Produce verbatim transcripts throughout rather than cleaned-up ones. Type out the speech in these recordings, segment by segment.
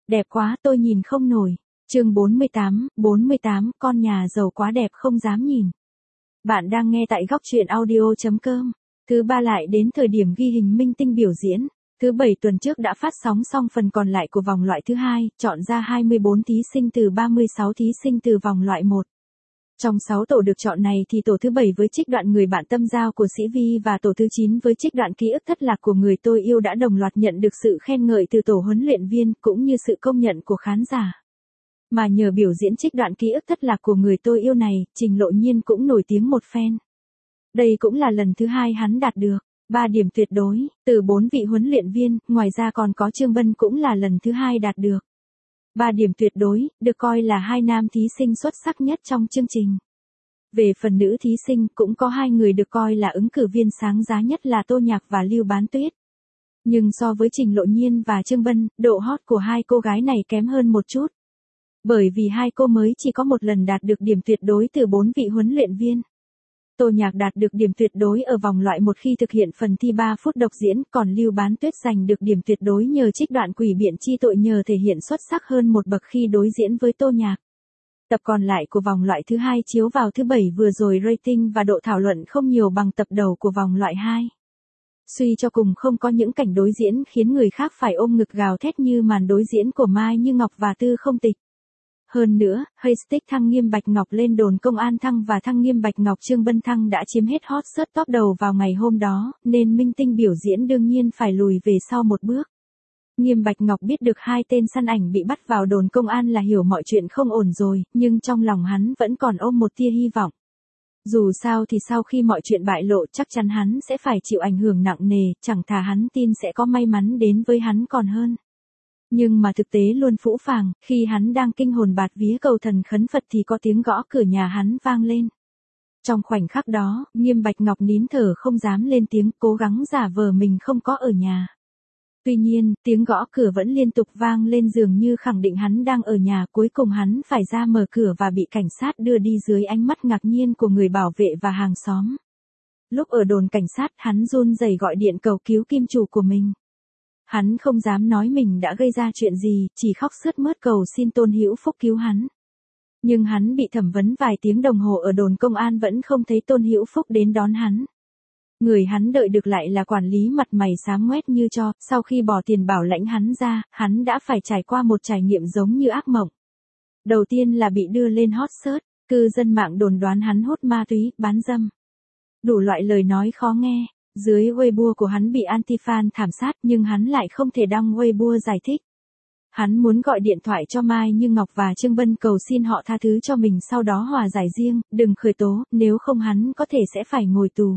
Đẹp quá tôi nhìn không nổi. Chương bốn mươi tám, bốn mươi tám, con nhà giàu quá đẹp không dám nhìn. Bạn đang nghe tại góc truyện audio.com. Thứ ba lại đến thời điểm ghi hình minh tinh biểu diễn. Thứ bảy tuần trước đã phát sóng xong phần còn lại của vòng loại thứ hai, chọn ra hai mươi bốn thí sinh từ ba mươi sáu thí sinh từ vòng loại một. Trong sáu tổ được chọn này thì tổ thứ bảy với trích đoạn Người bạn tâm giao của Sĩ Vi và tổ thứ chín với trích đoạn Ký ức thất lạc của Người tôi yêu đã đồng loạt nhận được sự khen ngợi từ tổ huấn luyện viên cũng như sự công nhận của khán giả. Mà nhờ biểu diễn trích đoạn Ký ức thất lạc của Người tôi yêu này, Trình Lộ Nhiên cũng nổi tiếng một phen. Đây cũng là lần thứ hai hắn đạt được ba điểm tuyệt đối từ bốn vị huấn luyện viên, ngoài ra còn có Trương Bân cũng là lần thứ hai đạt được ba điểm tuyệt đối, được coi là hai nam thí sinh xuất sắc nhất trong chương trình. Về phần nữ thí sinh cũng có hai người được coi là ứng cử viên sáng giá nhất là Tô Nhạc và Lưu Bán Tuyết. Nhưng so với Trình Lộ Nhiên và Trương Bân, độ hot của hai cô gái này kém hơn một chút. Bởi vì hai cô mới chỉ có một lần đạt được điểm tuyệt đối từ bốn vị huấn luyện viên. Tô Nhạc đạt được điểm tuyệt đối ở vòng loại một khi thực hiện phần thi ba phút độc diễn, còn Lưu Bán Tuyết giành được điểm tuyệt đối nhờ trích đoạn Quỷ biện chi tội nhờ thể hiện xuất sắc hơn một bậc khi đối diễn với Tô Nhạc. Tập còn lại của vòng loại thứ hai chiếu vào thứ bảy vừa rồi rating và độ thảo luận không nhiều bằng tập đầu của vòng loại hai. Suy cho cùng không có những cảnh đối diễn khiến người khác phải ôm ngực gào thét như màn đối diễn của Mai Như Ngọc và Tư Không Tịch. Hơn nữa, hashtag Thăng Nghiêm Bạch Ngọc lên đồn Công An Thăng và Thăng Nghiêm Bạch Ngọc Trương Bân Thăng đã chiếm hết hot search top đầu vào ngày hôm đó, nên minh tinh biểu diễn đương nhiên phải lùi về sau một bước. Nghiêm Bạch Ngọc biết được hai tên săn ảnh bị bắt vào đồn công an là hiểu mọi chuyện không ổn rồi, nhưng trong lòng hắn vẫn còn ôm một tia hy vọng. Dù sao thì sau khi mọi chuyện bại lộ chắc chắn hắn sẽ phải chịu ảnh hưởng nặng nề, chẳng thà hắn tin sẽ có may mắn đến với hắn còn hơn. Nhưng mà thực tế luôn phũ phàng, khi hắn đang kinh hồn bạt vía cầu thần khấn Phật thì có tiếng gõ cửa nhà hắn vang lên. Trong khoảnh khắc đó, Nghiêm Bạch Ngọc nín thở không dám lên tiếng, cố gắng giả vờ mình không có ở nhà. Tuy nhiên, tiếng gõ cửa vẫn liên tục vang lên dường như khẳng định hắn đang ở nhà, cuối cùng hắn phải ra mở cửa và bị cảnh sát đưa đi dưới ánh mắt ngạc nhiên của người bảo vệ và hàng xóm. Lúc ở đồn cảnh sát hắn run rẩy gọi điện cầu cứu kim chủ của mình. Hắn không dám nói mình đã gây ra chuyện gì, chỉ khóc sướt mướt cầu xin Tôn Hữu Phúc cứu hắn. Nhưng hắn bị thẩm vấn vài tiếng đồng hồ ở đồn công an vẫn không thấy Tôn Hữu Phúc đến đón hắn. Người hắn đợi được lại là quản lý mặt mày xám ngoét như tro, sau khi bỏ tiền bảo lãnh hắn ra, hắn đã phải trải qua một trải nghiệm giống như ác mộng. Đầu tiên là bị đưa lên hot search, cư dân mạng đồn đoán hắn hút ma túy, bán dâm. Đủ loại lời nói khó nghe. Dưới Weibo của hắn bị anti-fan thảm sát nhưng hắn lại không thể đăng Weibo giải thích. Hắn muốn gọi điện thoại cho Mai Như Ngọc và Trương Bân cầu xin họ tha thứ cho mình sau đó hòa giải riêng, đừng khởi tố, nếu không hắn có thể sẽ phải ngồi tù.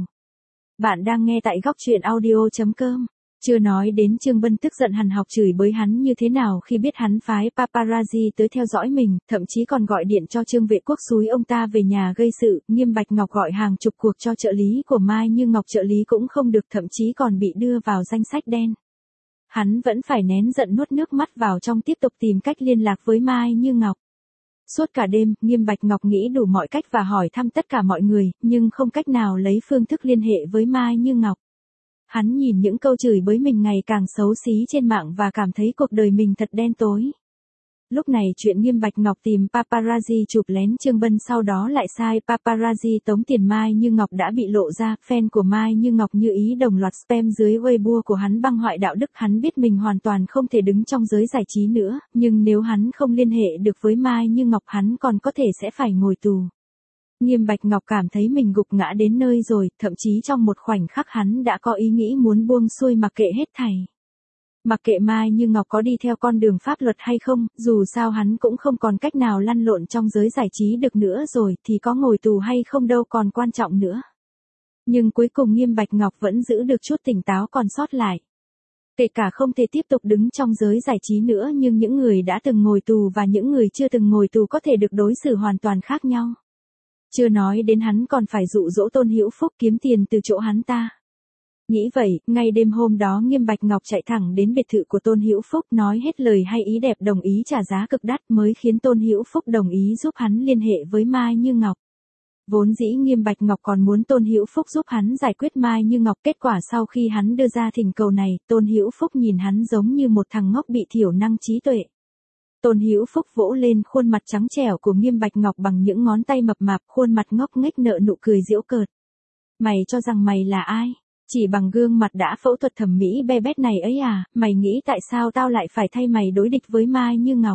Bạn đang nghe tại góc truyện audio.com. Chưa nói đến Trương Bân tức giận hằn học chửi bới hắn như thế nào khi biết hắn phái paparazzi tới theo dõi mình, thậm chí còn gọi điện cho Trương Vệ Quốc xúi ông ta về nhà gây sự. Nghiêm Bạch Ngọc gọi hàng chục cuộc cho trợ lý của Mai Như Ngọc, trợ lý cũng không được, thậm chí còn bị đưa vào danh sách đen. Hắn vẫn phải nén giận nuốt nước mắt vào trong tiếp tục tìm cách liên lạc với Mai Như Ngọc. Suốt cả đêm, Nghiêm Bạch Ngọc nghĩ đủ mọi cách và hỏi thăm tất cả mọi người, nhưng không cách nào lấy phương thức liên hệ với Mai Như Ngọc. Hắn nhìn những câu chửi bới mình ngày càng xấu xí trên mạng và cảm thấy cuộc đời mình thật đen tối. Lúc này chuyện Nghiêm Bạch Ngọc tìm paparazzi chụp lén Trương Bân sau đó lại sai paparazzi tống tiền Mai Như Ngọc đã bị lộ ra, fan của Mai Như Ngọc như ý đồng loạt spam dưới Weibo của hắn băng hoại đạo đức. Hắn biết mình hoàn toàn không thể đứng trong giới giải trí nữa, nhưng nếu hắn không liên hệ được với Mai Như Ngọc hắn còn có thể sẽ phải ngồi tù. Nghiêm Bạch Ngọc cảm thấy mình gục ngã đến nơi rồi, thậm chí trong một khoảnh khắc hắn đã có ý nghĩ muốn buông xuôi mặc kệ hết thảy. Mặc kệ Mai Như Ngọc có đi theo con đường pháp luật hay không, dù sao hắn cũng không còn cách nào lăn lộn trong giới giải trí được nữa rồi, thì có ngồi tù hay không đâu còn quan trọng nữa. Nhưng cuối cùng Nghiêm Bạch Ngọc vẫn giữ được chút tỉnh táo còn sót lại. Kể cả không thể tiếp tục đứng trong giới giải trí nữa nhưng những người đã từng ngồi tù và những người chưa từng ngồi tù có thể được đối xử hoàn toàn khác nhau. Chưa nói đến hắn còn phải dụ dỗ Tôn Hữu Phúc kiếm tiền từ chỗ hắn ta. Nghĩ vậy, ngay đêm hôm đó Nghiêm Bạch Ngọc chạy thẳng đến biệt thự của Tôn Hữu Phúc nói hết lời hay ý đẹp đồng ý trả giá cực đắt mới khiến Tôn Hữu Phúc đồng ý giúp hắn liên hệ với Mai Như Ngọc. Vốn dĩ Nghiêm Bạch Ngọc còn muốn Tôn Hữu Phúc giúp hắn giải quyết Mai Như Ngọc, kết quả sau khi hắn đưa ra thỉnh cầu này, Tôn Hữu Phúc nhìn hắn giống như một thằng ngốc bị thiểu năng trí tuệ. Tôn Hữu Phúc vỗ lên khuôn mặt trắng trẻo của Nghiêm Bạch Ngọc bằng những ngón tay mập mạp, khuôn mặt ngốc nghếch nở nụ cười giễu cợt. Mày cho rằng mày là ai? Chỉ bằng gương mặt đã phẫu thuật thẩm mỹ be bét này ấy à, mày nghĩ tại sao tao lại phải thay mày đối địch với Mai Như Ngọc?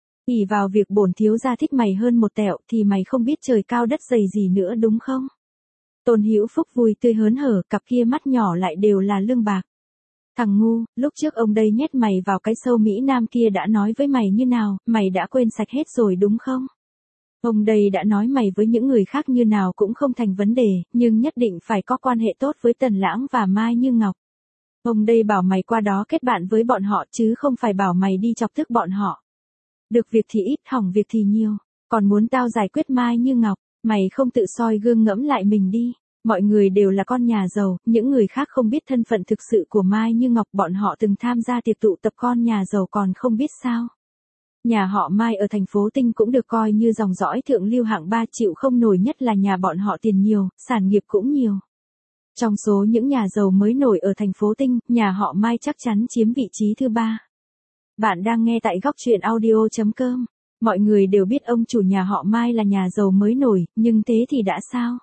ỷ vào việc bổn thiếu gia thích mày hơn một tẹo thì mày không biết trời cao đất dày gì nữa đúng không? Tôn Hữu Phúc vui tươi hớn hở, cặp kia mắt nhỏ lại đều là lương bạc. Thằng ngu, lúc trước ông đây nhét mày vào cái sâu Mỹ Nam kia đã nói với mày như nào, mày đã quên sạch hết rồi đúng không? Ông đây đã nói mày với những người khác như nào cũng không thành vấn đề, nhưng nhất định phải có quan hệ tốt với Tần Lãng và Mai Như Ngọc. Ông đây bảo mày qua đó kết bạn với bọn họ chứ không phải bảo mày đi chọc tức bọn họ. Được việc thì ít, hỏng việc thì nhiều. Còn muốn tao giải quyết Mai Như Ngọc, mày không tự soi gương ngẫm lại mình đi. Mọi người đều là con nhà giàu, những người khác không biết thân phận thực sự của Mai Như Ngọc, bọn họ từng tham gia tiệc tụ tập con nhà giàu còn không biết sao. Nhà họ Mai ở thành phố Tinh cũng được coi như dòng dõi thượng lưu hạng ba, chịu không nổi nhất là nhà bọn họ tiền nhiều, sản nghiệp cũng nhiều. Trong số những nhà giàu mới nổi ở thành phố Tinh, nhà họ Mai chắc chắn chiếm vị trí thứ ba. Bạn đang nghe tại góc truyện audio chấm com. Mọi người đều biết ông chủ nhà họ Mai là nhà giàu mới nổi, nhưng thế thì đã sao?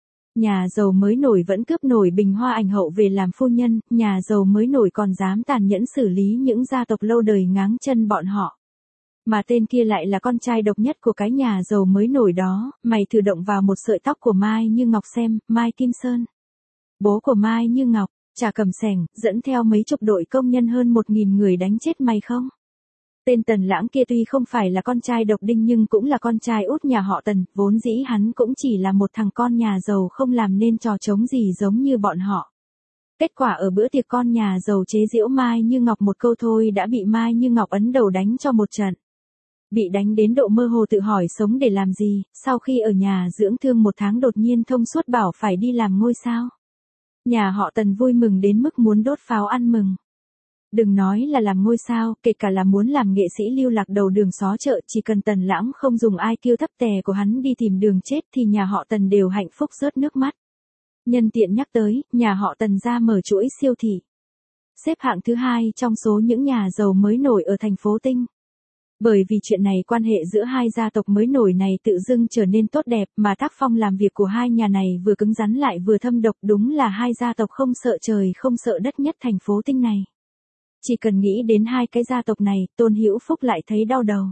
Nhà giàu mới nổi vẫn cướp nổi Bình Hoa ảnh hậu về làm phu nhân, nhà giàu mới nổi còn dám tàn nhẫn xử lý những gia tộc lâu đời ngáng chân bọn họ. Mà tên kia lại là con trai độc nhất của cái nhà giàu mới nổi đó, mày thử động vào một sợi tóc của Mai Như Ngọc xem, Mai Kim Sơn. Bố của Mai Như Ngọc, chả cầm sẻng, dẫn theo mấy chục đội công nhân hơn một nghìn người đánh chết mày không? Tên Tần Lãng kia tuy không phải là con trai độc đinh nhưng cũng là con trai út nhà họ Tần, vốn dĩ hắn cũng chỉ là một thằng con nhà giàu không làm nên trò trống gì giống như bọn họ. Kết quả ở bữa tiệc con nhà giàu chế giễu Mai Như Ngọc một câu thôi đã bị Mai Như Ngọc ấn đầu đánh cho một trận. Bị đánh đến độ mơ hồ tự hỏi sống để làm gì, sau khi ở nhà dưỡng thương một tháng đột nhiên thông suốt bảo phải đi làm ngôi sao. Nhà họ Tần vui mừng đến mức muốn đốt pháo ăn mừng. Đừng nói là làm ngôi sao, kể cả là muốn làm nghệ sĩ lưu lạc đầu đường xó chợ, chỉ cần Tần Lãng không dùng ai kiêu thấp tè của hắn đi tìm đường chết thì nhà họ Tần đều hạnh phúc rớt nước mắt. Nhân tiện nhắc tới, nhà họ Tần ra mở chuỗi siêu thị. Xếp hạng thứ hai trong số những nhà giàu mới nổi ở thành phố Tinh. Bởi vì chuyện này quan hệ giữa hai gia tộc mới nổi này tự dưng trở nên tốt đẹp mà tác phong làm việc của hai nhà này vừa cứng rắn lại vừa thâm độc, đúng là hai gia tộc không sợ trời không sợ đất nhất thành phố Tinh này. Chỉ cần nghĩ đến hai cái gia tộc này, Tôn Hữu Phúc lại thấy đau đầu.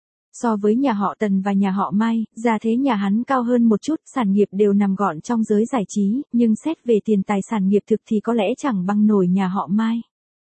So với nhà họ Tần và nhà họ Mai, gia thế nhà hắn cao hơn một chút, sản nghiệp đều nằm gọn trong giới giải trí, nhưng xét về tiền tài sản nghiệp thực thì có lẽ chẳng bằng nổi nhà họ Mai.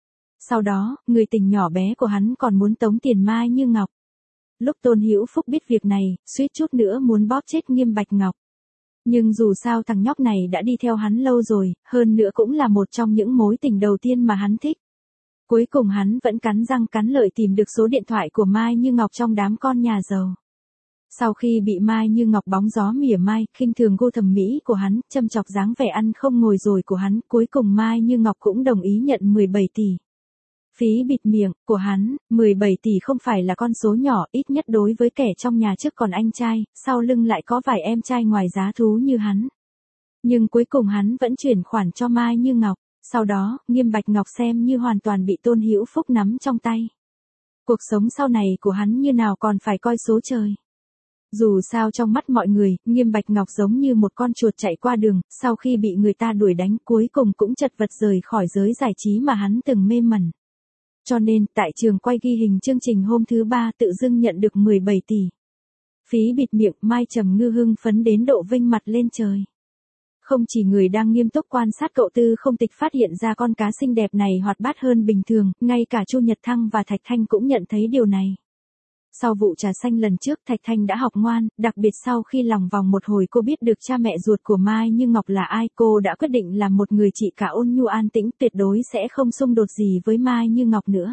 Sau đó, người tình nhỏ bé của hắn còn muốn tống tiền Mai Như Ngọc. Lúc Tôn Hữu Phúc biết việc này, suýt chút nữa muốn bóp chết Nghiêm Bạch Ngọc. Nhưng dù sao thằng nhóc này đã đi theo hắn lâu rồi, hơn nữa cũng là một trong những mối tình đầu tiên mà hắn thích. Cuối cùng hắn vẫn cắn răng cắn lợi tìm được số điện thoại của Mai Như Ngọc trong đám con nhà giàu. Sau khi bị Mai Như Ngọc bóng gió mỉa mai, khinh thường gu thẩm mỹ của hắn, châm chọc dáng vẻ ăn không ngồi rồi của hắn, cuối cùng Mai Như Ngọc cũng đồng ý nhận mười bảy tỷ. Phí bịt miệng của hắn, mười bảy tỷ không phải là con số nhỏ, ít nhất đối với kẻ trong nhà trước còn anh trai, sau lưng lại có vài em trai ngoài giá thú như hắn. Nhưng cuối cùng hắn vẫn chuyển khoản cho Mai Như Ngọc. Sau đó, Nghiêm Bạch Ngọc xem như hoàn toàn bị Tôn Hữu Phúc nắm trong tay. Cuộc sống sau này của hắn như nào còn phải coi số trời. Dù sao trong mắt mọi người, Nghiêm Bạch Ngọc giống như một con chuột chạy qua đường, sau khi bị người ta đuổi đánh cuối cùng cũng chật vật rời khỏi giới giải trí mà hắn từng mê mẩn. Cho nên, tại trường quay ghi hình chương trình hôm thứ ba tự dưng nhận được mười bảy tỷ. Phí bịt miệng, Mai Trầm Ngư hưng phấn đến độ vênh mặt lên trời. Không chỉ người đang nghiêm túc quan sát cậu Tư Không Tịch phát hiện ra con cá xinh đẹp này hoạt bát hơn bình thường, ngay cả Chu Nhật Thăng và Thạch Thanh cũng nhận thấy điều này. Sau vụ trà xanh lần trước Thạch Thanh đã học ngoan, đặc biệt sau khi lòng vòng một hồi cô biết được cha mẹ ruột của Mai Như Ngọc là ai, cô đã quyết định làm một người chị cả ôn nhu an tĩnh, tuyệt đối sẽ không xung đột gì với Mai Như Ngọc nữa.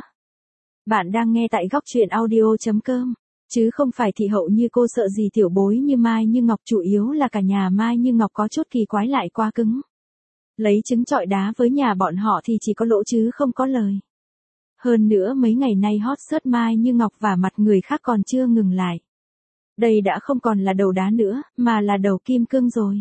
Bạn đang nghe tại góc truyện audio chấm com. Chứ không phải thị hậu như cô sợ gì tiểu bối như Mai Như Ngọc, chủ yếu là cả nhà Mai Như Ngọc có chút kỳ quái lại quá cứng. Lấy trứng trọi đá với nhà bọn họ thì chỉ có lỗ chứ không có lời. Hơn nữa mấy ngày nay hot search Mai Như Ngọc và mặt người khác còn chưa ngừng lại. Đây đã không còn là đầu đá nữa, mà là đầu kim cương rồi.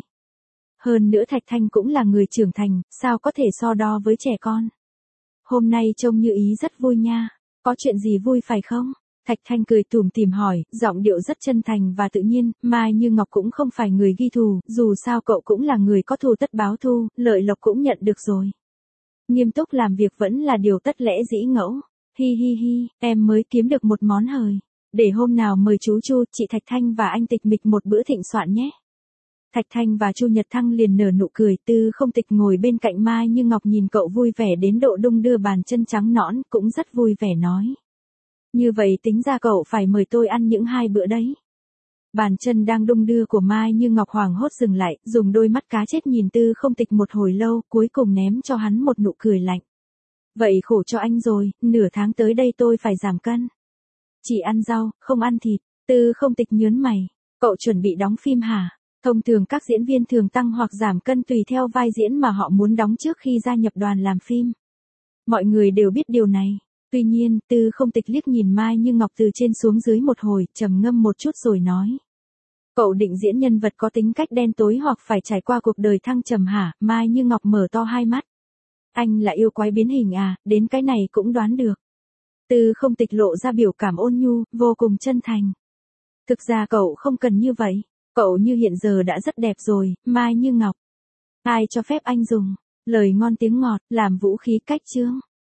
Hơn nữa Thạch Thanh cũng là người trưởng thành, sao có thể so đo với trẻ con. Hôm nay trông như ý rất vui nha, có chuyện gì vui phải không? Thạch Thanh cười tủm tỉm hỏi, giọng điệu rất chân thành và tự nhiên, Mai Như Ngọc cũng không phải người ghi thù, dù sao cậu cũng là người có thù tất báo thù, lợi lộc cũng nhận được rồi. Nghiêm túc làm việc vẫn là điều tất lẽ dĩ ngẫu. Hi hi hi, em mới kiếm được một món hời. Để hôm nào mời chú Chu, chị Thạch Thanh và anh Tịch Mịch một bữa thịnh soạn nhé. Thạch Thanh và Chu Nhật Thăng liền nở nụ cười, Tư Không Tịch ngồi bên cạnh Mai Như Ngọc nhìn cậu vui vẻ đến độ đung đưa bàn chân trắng nõn, cũng rất vui vẻ nói. Như vậy tính ra cậu phải mời tôi ăn những hai bữa đấy. Bàn chân đang đung đưa của Mai Như Ngọc hoảng hốt dừng lại, dùng đôi mắt cá chết nhìn Tư Không Tịch một hồi lâu, cuối cùng ném cho hắn một nụ cười lạnh. Vậy khổ cho anh rồi, nửa tháng tới đây tôi phải giảm cân. Chỉ ăn rau, không ăn thịt. Tư Không Tịch nhớn mày. Cậu chuẩn bị đóng phim hả? Thông thường các diễn viên thường tăng hoặc giảm cân tùy theo vai diễn mà họ muốn đóng trước khi gia nhập đoàn làm phim. Mọi người đều biết điều này. Tuy nhiên, Tư Không Tịch liếc nhìn Mai Như Ngọc từ trên xuống dưới một hồi, trầm ngâm một chút rồi nói. Cậu định diễn nhân vật có tính cách đen tối hoặc phải trải qua cuộc đời thăng trầm hả? Mai Như Ngọc mở to hai mắt. Anh là yêu quái biến hình à, đến cái này cũng đoán được. Tư Không Tịch lộ ra biểu cảm ôn nhu, vô cùng chân thành. Thực ra cậu không cần như vậy. Cậu như hiện giờ đã rất đẹp rồi, Mai Như Ngọc. Ai cho phép anh dùng lời ngon tiếng ngọt, làm vũ khí cách chương.